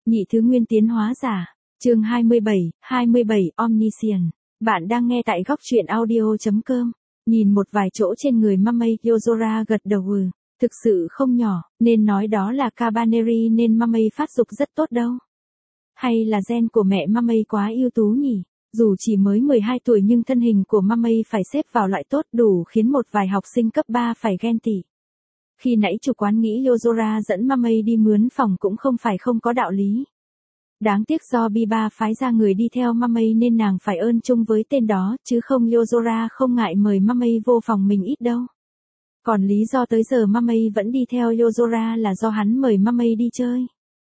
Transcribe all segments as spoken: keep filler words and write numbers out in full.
Nhị thứ nguyên tiến hóa giả. Chương hai mươi bảy, hai mươi bảy Omniscient. Bạn đang nghe tại góc truyện audio chấm com. Nhìn một vài chỗ trên người Mamei, Yozora gật đầu ừ. Thực sự không nhỏ, nên nói đó là Cabaneri nên Mamei phát dục rất tốt đâu. Hay là gen của mẹ Mamei quá ưu tú nhỉ? Dù chỉ mới mười hai tuổi nhưng thân hình của Mamei phải xếp vào loại tốt đủ khiến một vài học sinh cấp ba phải ghen tị. Khi nãy chủ quán nghĩ Yozora dẫn Mamei đi mướn phòng cũng không phải không có đạo lý. Đáng tiếc do Biba phái ra người đi theo Mamei nên nàng phải ơn chung với tên đó, chứ không Yozora không ngại mời Mamei vô phòng mình ít đâu. Còn lý do tới giờ Mamei vẫn đi theo Yozora là do hắn mời Mamei đi chơi.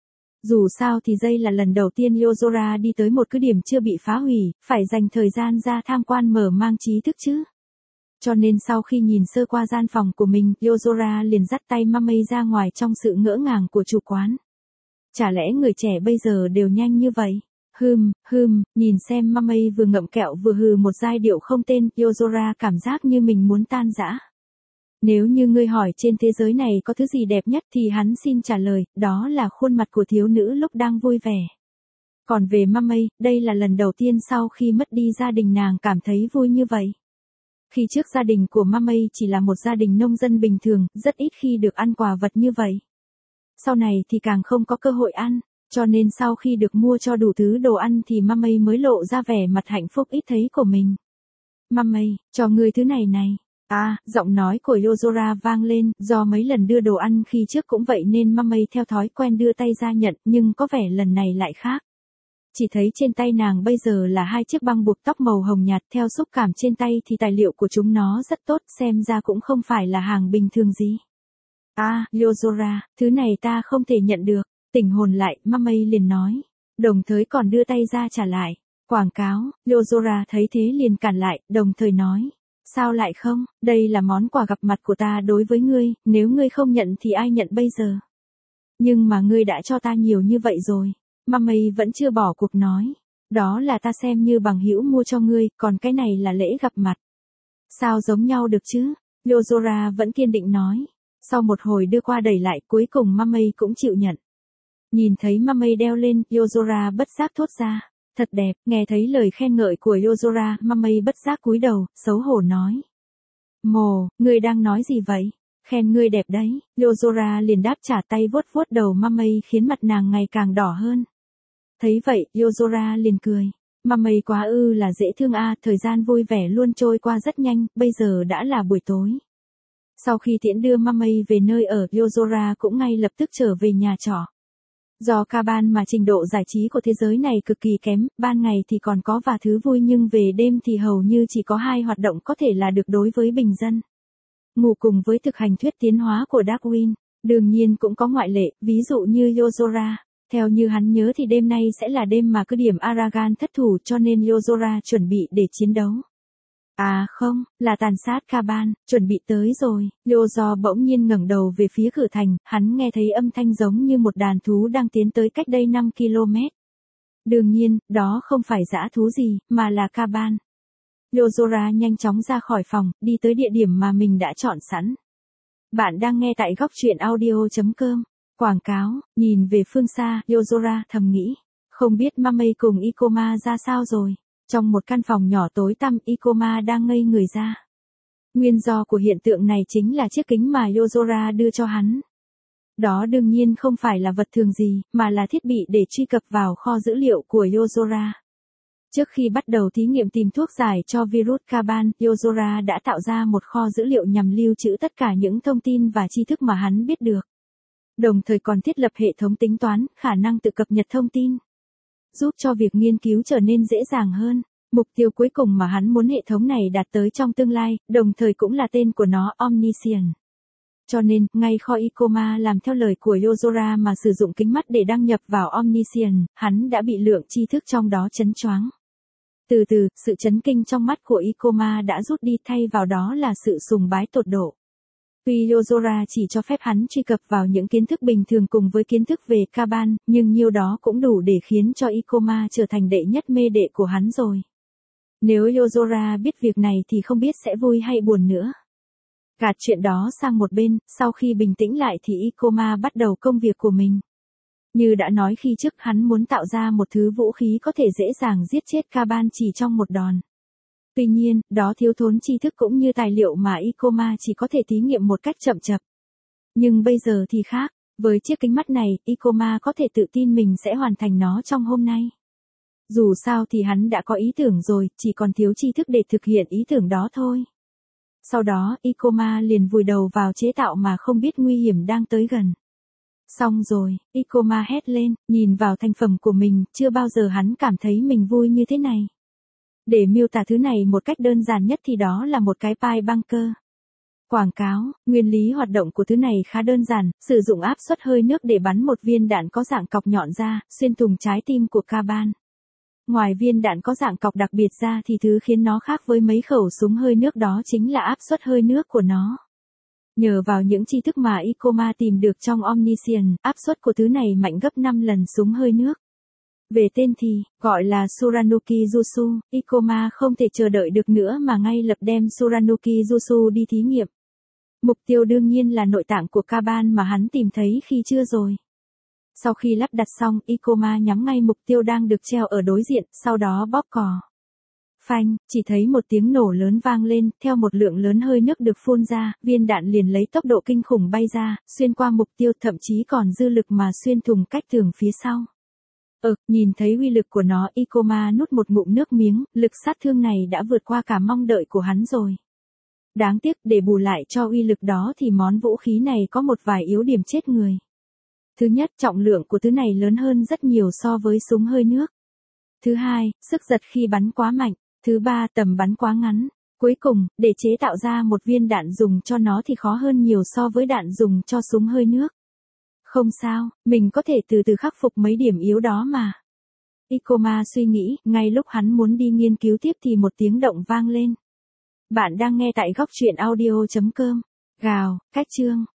Dù sao thì đây là lần đầu tiên Yozora đi tới một cứ điểm chưa bị phá hủy, phải dành thời gian ra tham quan mở mang trí thức chứ. Cho nên sau khi nhìn sơ qua gian phòng của mình, Yozora liền dắt tay Mamei ra ngoài trong sự ngỡ ngàng của chủ quán. Chả lẽ người trẻ bây giờ đều nhanh như vậy? Hừm, hừm, nhìn xem Mamei vừa ngậm kẹo vừa hừ một giai điệu không tên, Yozora cảm giác như mình muốn tan rã. Nếu như ngươi hỏi trên thế giới này có thứ gì đẹp nhất thì hắn xin trả lời, đó là khuôn mặt của thiếu nữ lúc đang vui vẻ. Còn về Mamei, đây là lần đầu tiên sau khi mất đi gia đình nàng cảm thấy vui như vậy. Khi trước gia đình của Mamei chỉ là một gia đình nông dân bình thường, rất ít khi được ăn quà vật như vậy. Sau này thì càng không có cơ hội ăn, cho nên sau khi được mua cho đủ thứ đồ ăn thì Mamei mới lộ ra vẻ mặt hạnh phúc ít thấy của mình. Mamei, cho ngươi thứ này này. À, giọng nói của Yozora vang lên, do mấy lần đưa đồ ăn khi trước cũng vậy nên Mamei theo thói quen đưa tay ra nhận, nhưng có vẻ lần này lại khác. Chỉ thấy trên tay nàng bây giờ là hai chiếc băng buộc tóc màu hồng nhạt, theo xúc cảm trên tay thì tài liệu của chúng nó rất tốt, xem ra cũng không phải là hàng bình thường gì. À, Yozora, thứ này ta không thể nhận được. Tỉnh hồn lại, Mamei liền nói. Đồng thời còn đưa tay ra trả lại. Quảng cáo, Yozora thấy thế liền cản lại, đồng thời nói. Sao lại không, đây là món quà gặp mặt của ta đối với ngươi, nếu ngươi không nhận thì ai nhận bây giờ? Nhưng mà ngươi đã cho ta nhiều như vậy rồi. Mamei vẫn chưa bỏ cuộc nói. Đó là ta xem như bằng hữu mua cho ngươi, còn cái này là lễ gặp mặt. Sao giống nhau được chứ? Yozora vẫn kiên định nói. Sau một hồi đưa qua đẩy lại cuối cùng Mamei cũng chịu nhận. Nhìn thấy Mamei đeo lên, Yozora bất giác thốt ra. Thật đẹp, nghe thấy lời khen ngợi của Yozora, Mamei bất giác cúi đầu, xấu hổ nói. Mồ, ngươi đang nói gì vậy? Khen ngươi đẹp đấy. Yozora liền đáp trả tay vuốt vuốt đầu Mamei khiến mặt nàng ngày càng đỏ hơn. Thấy vậy, Yozora liền cười. Mamei quá ư là dễ thương a, à, thời gian vui vẻ luôn trôi qua rất nhanh, bây giờ đã là buổi tối. Sau khi tiễn đưa Mamei về nơi ở, Yozora cũng ngay lập tức trở về nhà trọ. Do Caban mà trình độ giải trí của thế giới này cực kỳ kém, ban ngày thì còn có vài thứ vui nhưng về đêm thì hầu như chỉ có hai hoạt động có thể là được đối với bình dân. Ngủ cùng với thực hành thuyết tiến hóa của Darwin, đương nhiên cũng có ngoại lệ, ví dụ như Yozora. Theo như hắn nhớ thì đêm nay sẽ là đêm mà cứ điểm Aragan thất thủ cho nên Yozora chuẩn bị để chiến đấu. À không, là tàn sát Caban, chuẩn bị tới rồi. Yozo bỗng nhiên ngẩng đầu về phía cửa thành, hắn nghe thấy âm thanh giống như một đàn thú đang tiến tới cách đây năm ki lô mét. Đương nhiên, đó không phải dã thú gì, mà là Caban. Yozora nhanh chóng ra khỏi phòng, đi tới địa điểm mà mình đã chọn sẵn. Bạn đang nghe tại góc truyện audio chấm com. Quảng cáo, nhìn về phương xa, Yozora thầm nghĩ. Không biết Mamei cùng Ikoma ra sao rồi. Trong một căn phòng nhỏ tối tăm, Ikoma đang ngây người ra. Nguyên do của hiện tượng này chính là chiếc kính mà Yozora đưa cho hắn. Đó đương nhiên không phải là vật thường gì, mà là thiết bị để truy cập vào kho dữ liệu của Yozora. Trước khi bắt đầu thí nghiệm tìm thuốc giải cho virus Caban, Yozora đã tạo ra một kho dữ liệu nhằm lưu trữ tất cả những thông tin và tri thức mà hắn biết được. Đồng thời còn thiết lập hệ thống tính toán, khả năng tự cập nhật thông tin. Giúp cho việc nghiên cứu trở nên dễ dàng hơn. Mục tiêu cuối cùng mà hắn muốn hệ thống này đạt tới trong tương lai, đồng thời cũng là tên của nó, Omniscient. Cho nên, ngay kho Ikoma làm theo lời của Yozora mà sử dụng kính mắt để đăng nhập vào Omniscient, hắn đã bị lượng tri thức trong đó chấn choáng. Từ từ, sự chấn kinh trong mắt của Ikoma đã rút đi, thay vào đó là sự sùng bái tột độ. Tuy Yozora chỉ cho phép hắn truy cập vào những kiến thức bình thường cùng với kiến thức về Caban, nhưng nhiêu đó cũng đủ để khiến cho Ikoma trở thành đệ nhất mê đệ của hắn rồi. Nếu Yozora biết việc này thì không biết sẽ vui hay buồn nữa. Gạt chuyện đó sang một bên, sau khi bình tĩnh lại thì Ikoma bắt đầu công việc của mình. Như đã nói khi trước, hắn muốn tạo ra một thứ vũ khí có thể dễ dàng giết chết Kaban chỉ trong một đòn. Tuy nhiên, đó thiếu thốn tri thức cũng như tài liệu mà Ikoma chỉ có thể thí nghiệm một cách chậm chạp. Nhưng bây giờ thì khác, với chiếc kính mắt này, Ikoma có thể tự tin mình sẽ hoàn thành nó trong hôm nay. Dù sao thì hắn đã có ý tưởng rồi, chỉ còn thiếu tri thức để thực hiện ý tưởng đó thôi. Sau đó, Ikoma liền vùi đầu vào chế tạo mà không biết nguy hiểm đang tới gần. Xong rồi, Ikoma hét lên, nhìn vào thành phẩm của mình, chưa bao giờ hắn cảm thấy mình vui như thế này. Để miêu tả thứ này một cách đơn giản nhất thì đó là một cái pipe bunker. Quảng cáo, nguyên lý hoạt động của thứ này khá đơn giản, sử dụng áp suất hơi nước để bắn một viên đạn có dạng cọc nhọn ra, xuyên thủng trái tim của Kaban. Ngoài viên đạn có dạng cọc đặc biệt ra thì thứ khiến nó khác với mấy khẩu súng hơi nước đó chính là áp suất hơi nước của nó. Nhờ vào những tri thức mà Ikoma tìm được trong Omniscient, áp suất của thứ này mạnh gấp năm lần súng hơi nước. Về tên thì, gọi là Suranuki Jutsu, Ikoma không thể chờ đợi được nữa mà ngay lập đem Suranuki Jutsu đi thí nghiệm. Mục tiêu đương nhiên là nội tạng của Kaban mà hắn tìm thấy khi chưa rồi. Sau khi lắp đặt xong, Ikoma nhắm ngay mục tiêu đang được treo ở đối diện, sau đó bóp cò. Phanh, chỉ thấy một tiếng nổ lớn vang lên, theo một lượng lớn hơi nước được phun ra, viên đạn liền lấy tốc độ kinh khủng bay ra, xuyên qua mục tiêu, thậm chí còn dư lực mà xuyên thủng cách tường phía sau. Ừ, nhìn thấy uy lực của nó, Ikoma nuốt một ngụm nước miếng, lực sát thương này đã vượt qua cả mong đợi của hắn rồi. Đáng tiếc, để bù lại cho uy lực đó thì món vũ khí này có một vài yếu điểm chết người. Thứ nhất, trọng lượng của thứ này lớn hơn rất nhiều so với súng hơi nước. Thứ hai, sức giật khi bắn quá mạnh. Thứ ba, tầm bắn quá ngắn. Cuối cùng, để chế tạo ra một viên đạn dùng cho nó thì khó hơn nhiều so với đạn dùng cho súng hơi nước. Không sao, mình có thể từ từ khắc phục mấy điểm yếu đó mà. Ikoma suy nghĩ, ngay lúc hắn muốn đi nghiên cứu tiếp thì một tiếng động vang lên. Bạn đang nghe tại góc truyện audio chấm com. Gào, cách chương.